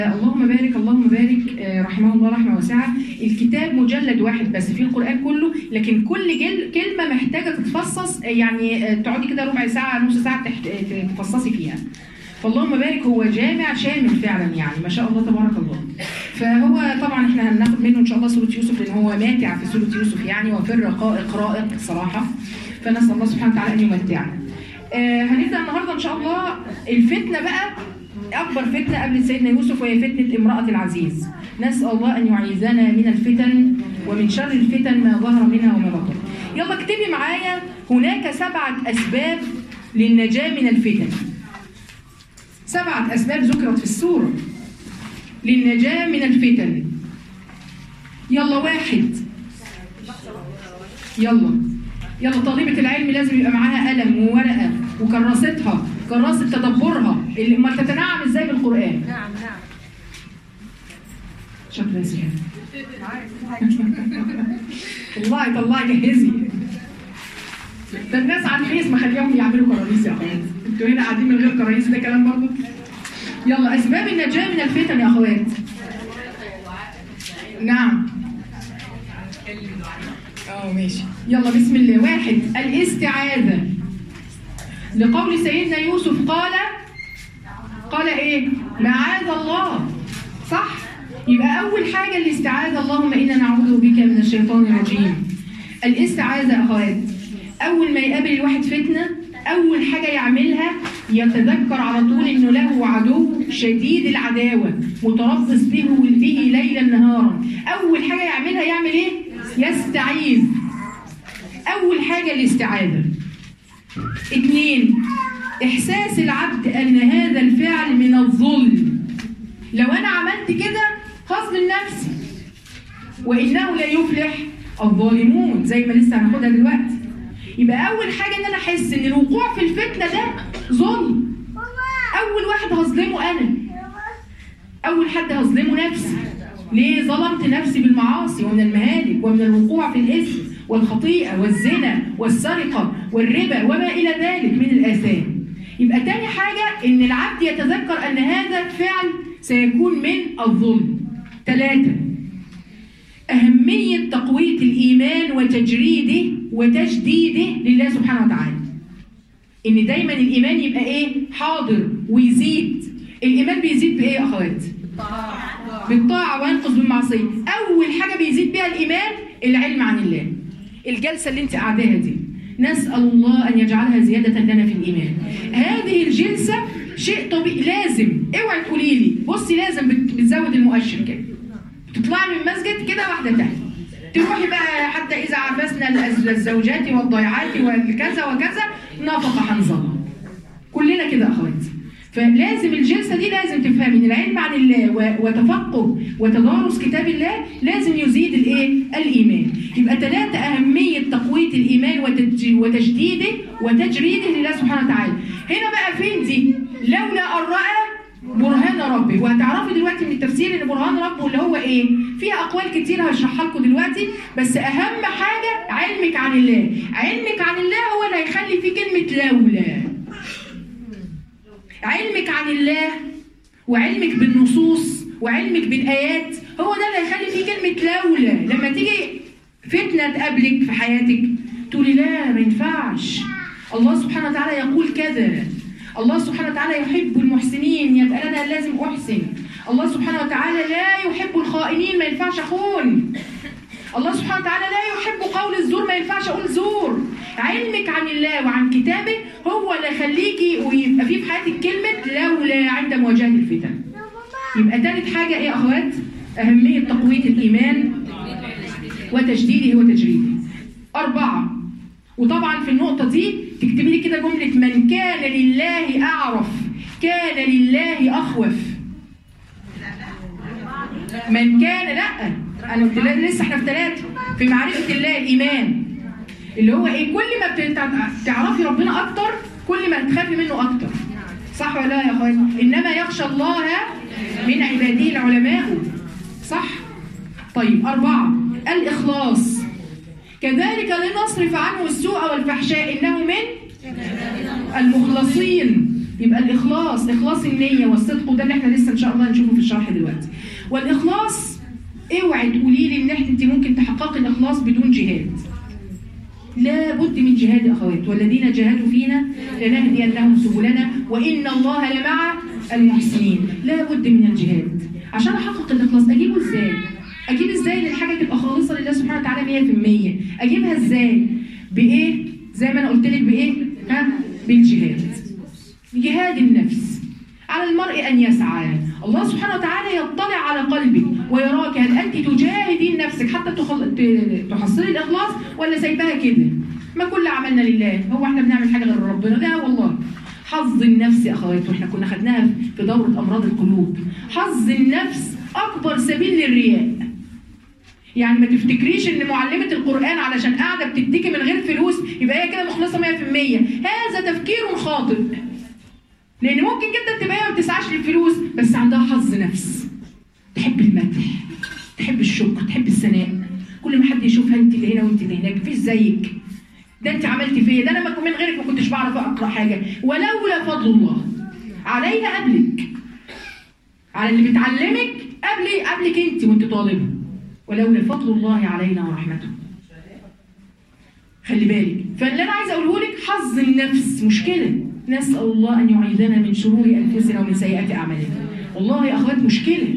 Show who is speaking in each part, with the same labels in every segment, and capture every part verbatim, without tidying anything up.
Speaker 1: اللهم بارك اللهم بارك رحمه الله رحمه واسعه. الكتاب مجلد واحد بس في القرآن كله، لكن كل جل كلمه محتاجه تتفصص، يعني تقعدي كده ربع ساعه نص ساعه تفصصي فيها. فاللهم بارك هو جامع شامل فعلا، يعني ما شاء الله تبارك الله. فهو طبعا احنا هناخد منه ان شاء الله سوره يوسف، لان هو ماتع في سوره يوسف يعني، وفي الرقائق رائق صراحه. فنسال الله سبحانه وتعالى ان يمتعنا. آه هنبدا النهارده ان شاء الله الفتنه بقى، أكبر فتنة قبل سيدنا يوسف، وهي فتنة امرأة العزيز. نسأل الله أن يعيذنا من الفتن ومن شر الفتن ما ظهر منها وما بطن. يلا اكتبي معايا: هناك سبعة أسباب للنجاة من الفتن. سبعة أسباب ذكرت في السورة للنجاة من الفتن. يلا واحد، يلا يلا طالبة العلم لازم يبقى معاها قلم وورقة وكراستها، كراسة تدبرها اللي ما تتنعم ازاي بالقرآن.
Speaker 2: نعم نعم.
Speaker 1: شكرا سيدي. طلعي طلعي جهزي. ده الناس على الفيس مخليهم يعملوا كراريس يا اخوات. انتوا هنا قاعدين من غير كراريس، ده كلام برضه. يلا اسباب النجاة من الفتن يا اخوات. نعم. اه ماشي. يلا بسم الله. واحد، الاستعاذة. لقول سيدنا يوسف قال قال ايه؟ معاذ الله. صح؟ يبقى اول حاجه الاستعاذه، اللهم انا نعوذ بك من الشيطان الرجيم. الاستعاذه يا اخوات، اول ما يقابل الواحد فتنه اول حاجه يعملها يتذكر على طول انه له عدو شديد العداوه متربص به به ليلا نهارا. اول حاجه يعملها يعمل ايه؟ يستعيذ. اول حاجه الاستعاذه. اثنين، احساس العبد ان هذا الفعل من الظلم. لو انا عملت كده هظلم نفسي، وانه لا يفلح الظالمون، زي ما لسه هناخدها دلوقتي. يبقى اول حاجه ان انا احس ان الوقوع في الفتنه ده ظلم. اول واحد هظلمه انا، اول حد هظلمه نفسي. ليه؟ ظلمت نفسي بالمعاصي ومن المهالك ومن الوقوع في الاثم والخطيئة والزنا والسرقة والربا وما إلى ذلك من الآثام. يبقى تاني حاجة إن العبد يتذكر أن هذا الفعل سيكون من الظلم. ثلاثة، أهمية تقوية الإيمان وتجريده وتجديده لله سبحانه وتعالى. إن دايما الإيمان يبقى إيه؟ حاضر ويزيد. الإيمان بيزيد بإيه يا أخوات؟ بالطاعة وينقص بالمعصية. أول حاجة بيزيد بها الإيمان العلم عن الله. الجلسة اللي انت قاعداها دي نسأل الله أن يجعلها زيادة لنا في الإيمان. هذه الجلسة شيء طبيعي لازم. اوعي تقولي لي بصي لازم بتزود المؤشر كده، بتطلعي من المسجد كده واحدة تانية تروحي بقى حتى إذا عفسنا الزوجات والضيعات والكذا وكذا نفقة حنظلة. كلنا كده أخواتي. فلازم الجلسة دي لازم تفهمي ان العلم عن الله وتفقه وتدارس كتاب الله لازم يزيد الايه؟ الايمان. يبقى ثلاثة، اهمية تقوية الايمان وتجديده وتجريده لله سبحانه وتعالى. هنا بقى فين دي؟ لولا ان رأى برهان ربه. وهتعرفي دلوقتي من التفسير ان برهان ربه اللي هو ايه؟ فيها اقوال كتير هشرحها لكم دلوقتي، بس اهم حاجة علمك عن الله. علمك عن الله هو اللي هيخلي فيه كلمة لولا. علمك عن الله وعلمك بالنصوص وعلمك بالآيات هو ده اللي هيخلي فيه كلمة لولا. لما تيجي فتنة تقابلك في حياتك تقولي لا ما ينفعش، الله سبحانه وتعالى يقول كذا، الله سبحانه وتعالى يحب المحسنين يبقى أنا لازم أحسن، الله سبحانه وتعالى لا يحب الخائنين ما ينفعش أخون، الله سبحانه وتعالى لا يحب قول الزور ما ينفعش أقول زور. علمك عن الله وعن كتابه هو اللي يخليكي ويبقى فيه في حياتك كلمة لولا عند مواجهة الفتن. يبقى ثالث حاجة ايه يا اخوات؟ أهمية تقوية الإيمان وتجديده وتجريده. أربعة، وطبعا في النقطة دي تكتبي لي كده جملة: من كان لله أعرف كان لله أخوف. من كان لا أنا لسه احنا في ثلاثة في معرفة الله الإيمان اللي هو ايه؟ كل ما تعرفي ربنا اكتر كل ما تخافي منه اكتر. صح ولا لا يا اخواتي؟ انما يخشى الله من عباده العلماء. صح؟ طيب أربعة، الإخلاص. كذلك لنصرف عنه السوء والفحشاء إنه من المخلصين. يبقى الإخلاص، إخلاص النية والصدق، وده اللي احنا لسه إن شاء الله هنشوفه في الشرح دلوقتي. والإخلاص اوعي تقولي لي إن انت ممكن تحققي الإخلاص بدون جهاد. لا بد من جهاد يا أخوات، والذين جاهدوا فينا لنهدينهم سبلنا وإن الله لمع المحسنين. لا بد من الجهاد عشان أحقق الإخلاص. أجيبه إزاي؟ أجيب إزاي إن الحاجة تبقى خالصة لله سبحانه وتعالى مية في المية؟ أجيبها إزاي؟ بإيه؟ زي ما أنا قلت لك بإيه؟ ها؟ بالجهاد. جهاد النفس. على المرء أن يسعى. الله سبحانه وتعالى يطلع على قلبك ويراك هل أنت تجاهدين نفسك حتى تخل... تحصلي الإخلاص ولا سايباها كده؟ ما كل عملنا لله، هو احنا بنعمل حاجة غير ربنا؟ لا والله. حظ النفس يا أخوات، واحنا كنا خدناها في دورة أمراض القلوب. حظ النفس أكبر سبيل للرياء. يعني ما تفتكريش ان معلمة القرآن علشان قاعدة بتديكي من غير فلوس يبقى هي كده مخلصة مية في المية. هذا تفكير خاطئ. لأن ممكن جدا تبقى هي ما بتسعاش للفلوس بس عندها حظ نفس. تحب المدح، تحب الشكر، تحب الثناء. كل ما حد يشوفها انت اللي هنا وانت اللي هناك، مفيش زيك. ده انت عملتي فيا، ده انا من غيرك ما كنتش بعرف اقرا حاجة. ولولا فضل الله عليها قبلك. على اللي بتعلمك قبل قبلك انت وانت طالبة. ولولا فضل الله علينا ورحمته. خلي بالك. فاللي انا عايزه اقوله لك حظ النفس مشكله. نسال الله ان يعيذنا من شرور انفسنا ومن سيئات اعمالنا. والله يا اخوات مشكله.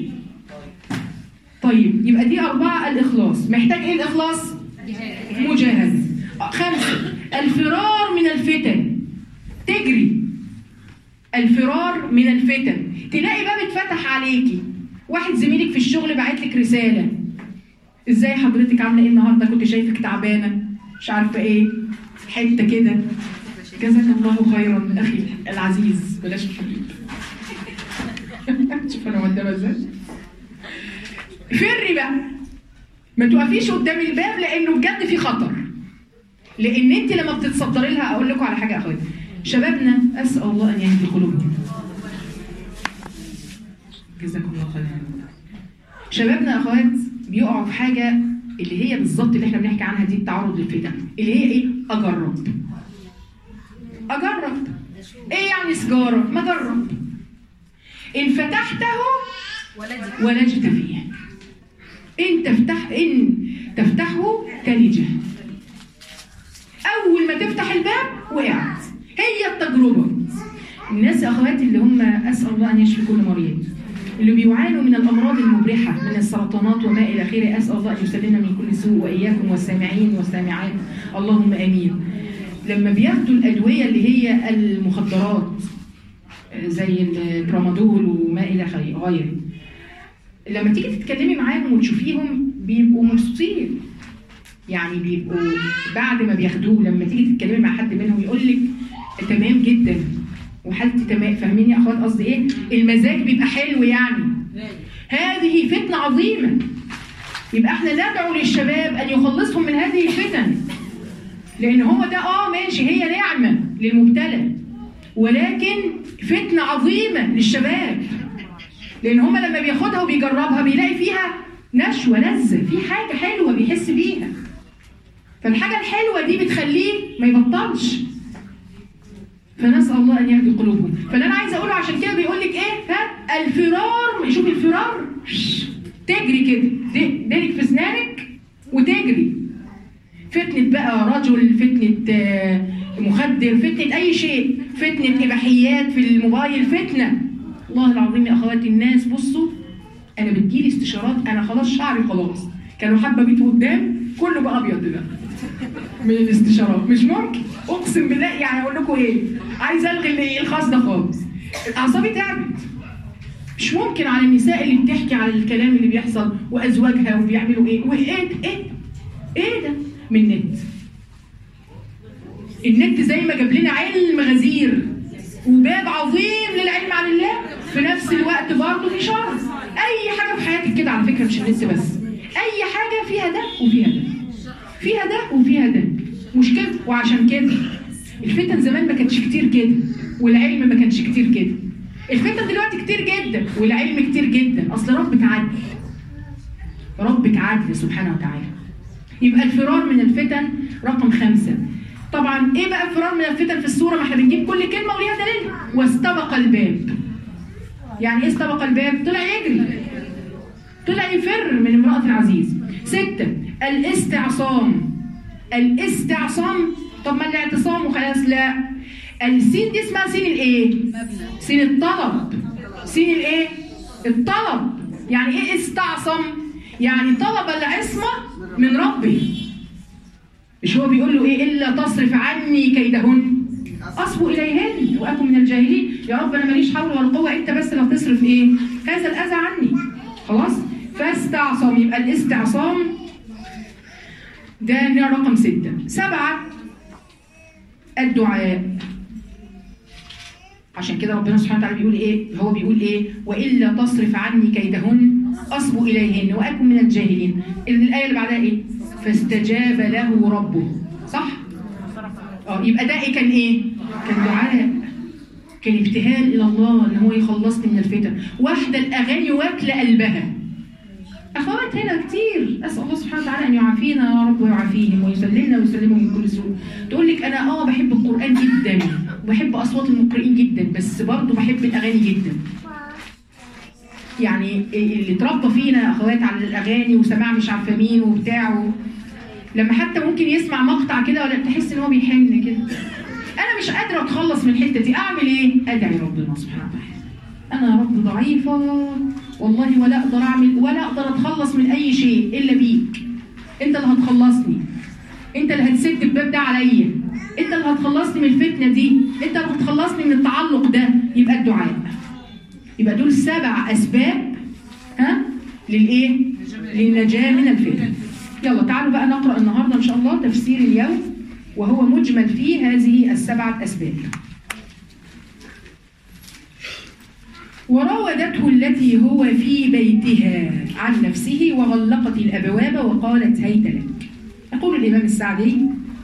Speaker 1: طيب يبقى دي اربعه الاخلاص. محتاج ايه الاخلاص؟ مجاهده. خمسه الفرار من الفتن. تجري. الفرار من الفتن. تلاقي باب اتفتح عليكي. واحد زميلك في الشغل بعت لك رساله. ازاي حضرتك عامله ايه النهارده؟ كنت شايفك تعبانه مش عارفه ايه حته كده. جزاك الله خيرا اخي العزيز. بلاش الحبيب. شوف انا مؤدبه ازاي. فري بقى. ما توقفيش قدام الباب لانه بجد في خطر. لان انت لما بتتصدري لها اقول لكم على حاجه يا اخواتي. شبابنا اسال الله ان يهدي قلوبهم. جزاكم الله خيرا. شبابنا يا اخوات بيقعوا في حاجه اللي هي بالظبط اللي احنا بنحكي عنها دي، التعرض للفتن. اللي هي ايه؟ اجرب. اجرب. ايه يعني سجاره؟ ما اجرب. ان فتحته ولجت فيه. ان تفتح ان تفتحه تلجه. اول ما تفتح الباب وقعت. هي التجربه. الناس يا اخواتي اللي هم اسال الله ان يشفي كل مريض، اللي بيعانوا من الامراض المبرحه من السرطانات وما الى اخره، اسال الله ان يسلمنا من كل سوء واياكم والسامعين والسامعات اللهم امين. لما بياخدوا الادويه اللي هي المخدرات زي الترامادول وما الى غيره، لما تيجي تتكلمي معاهم وتشوفيهم بيبقوا مبسوطين. يعني بيبقوا بعد ما بياخدوه لما تيجي تتكلمي مع حد منهم يقول لك تمام جدا وحالتي تمام. فاهمين يا اخوات قصدي ايه؟ المزاج بيبقى حلو يعني. هذه فتنه عظيمه. يبقى احنا ندعو للشباب ان يخلصهم من هذه الفتن. لان هو ده اه ماشي هي نعمه للمبتلى ولكن فتنه عظيمه للشباب. لان هم لما بياخدها وبيجربها بيلاقي فيها نشوه لذه، في حاجه حلوه بيحس بيها. فالحاجه الحلوه دي بتخليه ما يبطلش. فنسأل الله أن يهدي قلوبهم. فاللي أنا عايزة أقوله عشان كده بيقول لك إيه؟ ها؟ الفرار. شوف الفرار. تجري كده، ديلك في أسنانك وتجري. فتنة بقى رجل، فتنة مخدر، فتنة أي شيء، فتنة إباحيات في الموبايل، فتنة. والله العظيم يا أخواتي الناس بصوا، أنا بتجيلي استشارات أنا خلاص شعري خلاص. كانوا حبة بيت قدام كله بقى أبيض ده. من الاستشارات مش ممكن اقسم بالله. يعني اقول لكم ايه؟ عايزه الغي الخاص ده خالص. اعصابي تعبت. مش ممكن على النساء اللي بتحكي على الكلام اللي بيحصل وازواجها وبيعملوا ايه وايه ايه ايه ده من النت. النت زي ما جاب لنا علم غزير وباب عظيم للعلم عن الله، في نفس الوقت برضه في شر. اي حاجه في حياتك كده على فكره، مش النت بس، اي حاجه فيها ده وفيها ده، فيها ده وفيها ده. مش كده؟ وعشان كده الفتن زمان ما كانتش كتير كده والعلم ما كانش كتير كده. الفتن دلوقتي كتير جدا والعلم كتير جدا. اصل ربك عدل. ربك عدل سبحانه وتعالى. يبقى الفرار من الفتن رقم خمسة. طبعا ايه بقى الفرار من الفتن في السوره؟ ما احنا بنجيب كل كلمه وليها دليل. واستبق الباب، يعني ايه استبق الباب؟ طلع يجري، طلع يفر من امراه العزيز. سته الاستعصام. الاستعصام، طب ما الاعتصام وخلاص؟ لا، السين دي اسمها سين الايه؟ سين الطلب. سين الايه؟ الطلب. يعني ايه استعصم؟ يعني طلب العصمه من ربه. مش هو بيقول له ايه؟ الا تصرف عني كيدهن اصب اليهن واكن من الجاهلين. يا رب انا ماليش حول ولا قوه، انت بس اللي هتصرف ايه؟ هذا الاذى عني. خلاص؟ فاستعصم. يبقى الاستعصام ده رقم ستة. سبعة الدعاء. عشان كده ربنا سبحانه وتعالى بيقول ايه؟ هو بيقول ايه؟ والا تصرف عني كيدهن اصب اليهن واكن من الجاهلين. الايه اللي بعدها ايه؟ فاستجاب له ربه. صح؟ اه يبقى ده ايه؟ كان ايه؟ كان دعاء، كان ابتهال الى الله ان هو يخلصني من الفتن. واحده الاغاني واكله قلبها. اخوات هنا كتير، اسال الله سبحانه وتعالى ان يعافينا يا رب ويعافيهم ويسلمنا ويسلمهم من كل سوء. تقول لك انا اه بحب القران جدا وبحب اصوات المقرئين جدا، بس برضه بحب الاغاني جدا. يعني اللي اتربى فينا اخوات على الاغاني وسماع مش عارفه مين وبتاع، لما حتى ممكن يسمع مقطع كده ولا تحس ان هو بيحن كده. انا مش قادره اتخلص من الحته دي، اعمل ايه؟ ادعي ربنا سبحانه وتعالى. انا يا رب ضعيفه والله، ولا اقدر اعمل ولا اقدر اتخلص من اي شيء الا بيك. انت اللي هتخلصني، انت اللي هتسد الباب ده عليا، انت اللي هتخلصني من الفتنه دي، انت اللي هتخلصني من التعلق ده. يبقى الدعاء. يبقى دول سبع اسباب ها للايه؟ للنجاه من الفتن. يلا تعالوا بقى نقرا النهارده ان شاء الله تفسير اليوم، وهو مجمل فيه هذه السبعه اسباب. وراودته التي هو في بيتها عن نفسه وغلقت الابواب وقالت هيت لك. يقول الامام السعدي: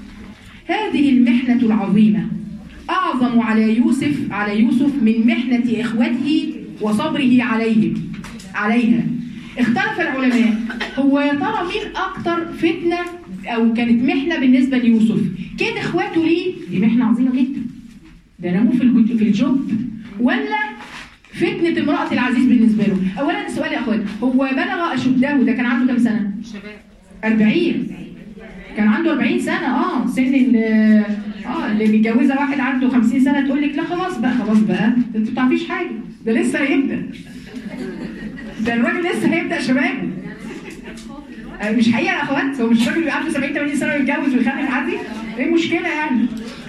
Speaker 1: هذه المحنه العظيمه اعظم على يوسف على يوسف من محنه اخوته وصبره عليهم عليها. اختلف العلماء، هو يا ترى مين اكتر فتنه او كانت محنه بالنسبه ليوسف؟ كيد اخواته ليه؟ دي محنه عظيمه جدا، ده رموه في في الجب، ولا فتنه امراه العزيز بالنسبه له؟ اولا السؤال يا اخوات، هو بلغ اشده ده كان عنده كام سنه؟ شباب أربعين. كان عنده أربعين سنه. اه سن اللي اه اللي متجوزه واحد عنده خمسين سنه تقول لك لا خلاص بقى خلاص بقى انت ما بتعرفيش حاجه، ده لسه هيبدا، ده الراجل لسه هيبدا شباب. مش حقيقه يا اخوات؟ هو مش الراجل اللي عنده سبعين ثمانين سنه ويتجوز ويخلف عادي؟ ايه المشكله يعني؟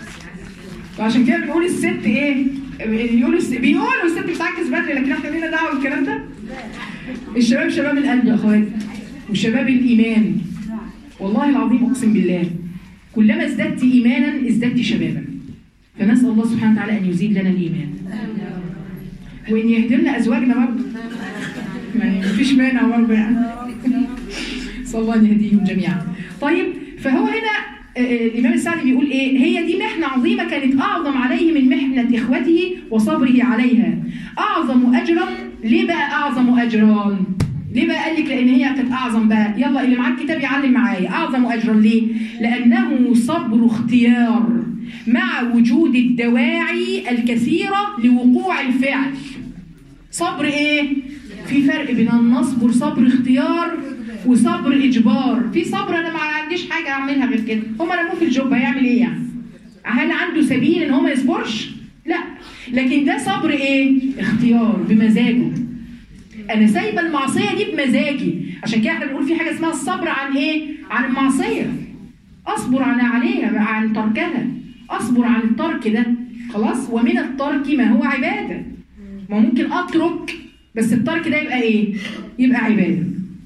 Speaker 1: وعشان كده بنقول الست ايه؟ بيقولوا بيقولوا الست بتعكس بدري، لكن احنا لينا دعوه بالكلام ده؟ الشباب شباب القلب يا اخوات، وشباب الايمان. والله العظيم اقسم بالله كلما ازددت ايمانا ازددت شبابا. فنسال الله سبحانه وتعالى ان يزيد لنا الايمان وان يهدي لنا ازواجنا برضه، يعني مفيش مانع برضه يعني. صلى الله ان يهديهم جميعا. طيب فهو هنا الامام السعدي بيقول ايه؟ هي دي محنه عظيمه كانت اعظم عليه من محنه اخوته وصبره عليها. اعظم اجرا. ليه بقى اعظم اجرا؟ ليه بقى قال لك؟ لان هي كانت اعظم بقى. يلا اللي معاه الكتاب يعلم معايا. اعظم اجرا ليه؟ لانه صبر اختيار مع وجود الدواعي الكثيره لوقوع الفعل. صبر ايه؟ في فرق بين ان نصبر صبر اختيار وصبر اجبار. في صبر انا ما عنديش حاجه اعملها غير كده، هم رموه في الجوب هيعمل ايه يعني؟ هل عنده سبيل ان هو ما يصبرش؟ لا، لكن ده صبر ايه؟ اختيار بمزاجه. انا سايبه المعصيه دي بمزاجي. عشان كده احنا بنقول في حاجه اسمها الصبر عن ايه؟ عن المعصيه. اصبر عن عليها عن تركها، اصبر عن الترك ده خلاص. ومن الترك ما هو عباده. ما ممكن اترك بس الترك ده يبقى ايه؟ يبقى عباده.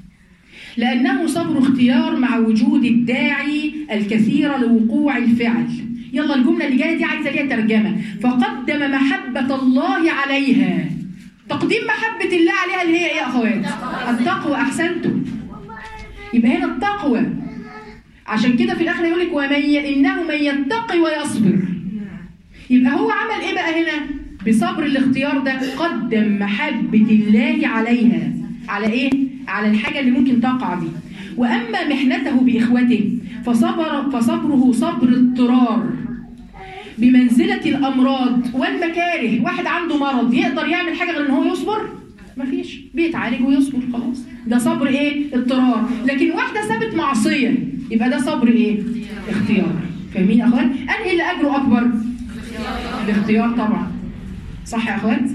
Speaker 1: لأنه صبر اختيار مع وجود الداعي الكثير لوقوع الفعل. يلا الجملة اللي جاية دي عايزة ليها ترجمة. فقدم محبة الله عليها. تقديم محبة الله عليها اللي هي ايه يا اخوات؟ التقوى. احسنتم. يبقى هنا التقوى. عشان كده في الاخر يقول لك ومن انه من يتقي ويصبر. يبقى هو عمل ايه بقى هنا؟ بصبر الاختيار ده قدم محبة الله عليها. على ايه؟ على الحاجة اللي ممكن تقع دي. وأما محنته بإخوته فصبر فصبره صبر اضطرار بمنزلة الأمراض والمكاره. واحد عنده مرض يقدر يعمل حاجة غير إن هو يصبر؟ مفيش، بيتعالج ويصبر خلاص، ده صبر إيه؟ اضطرار. لكن واحدة سابت معصية يبقى ده صبر إيه؟ اختيار. فاهمين يا أخوات؟ أنهي اللي أجره أكبر؟ الاختيار طبعا. صح يا أخوات؟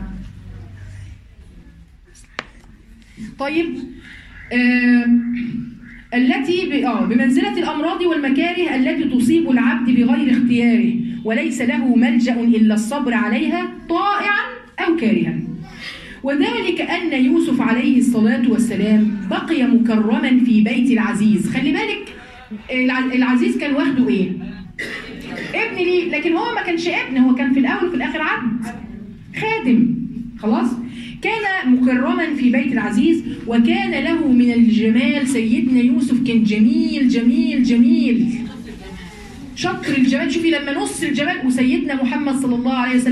Speaker 1: طيب آه التي اه بمنزلة الأمراض والمكاره التي تصيب العبد بغير اختياره وليس له ملجأ إلا الصبر عليها طائعا أو كارها. وذلك أن يوسف عليه الصلاة والسلام بقي مكرما في بيت العزيز. خلي بالك العزيز كان واخده إيه؟ ابن ليه، لكن هو ما كانش ابن، هو كان في الأول وفي الآخر عبد خادم خلاص. كان مكرما في بيت العزيز وكان له من الجمال، سيدنا يوسف كان جميل جميل جميل شطر الجمال. شوفي لما نص الجمال، وسيدنا محمد صلى الله عليه وسلم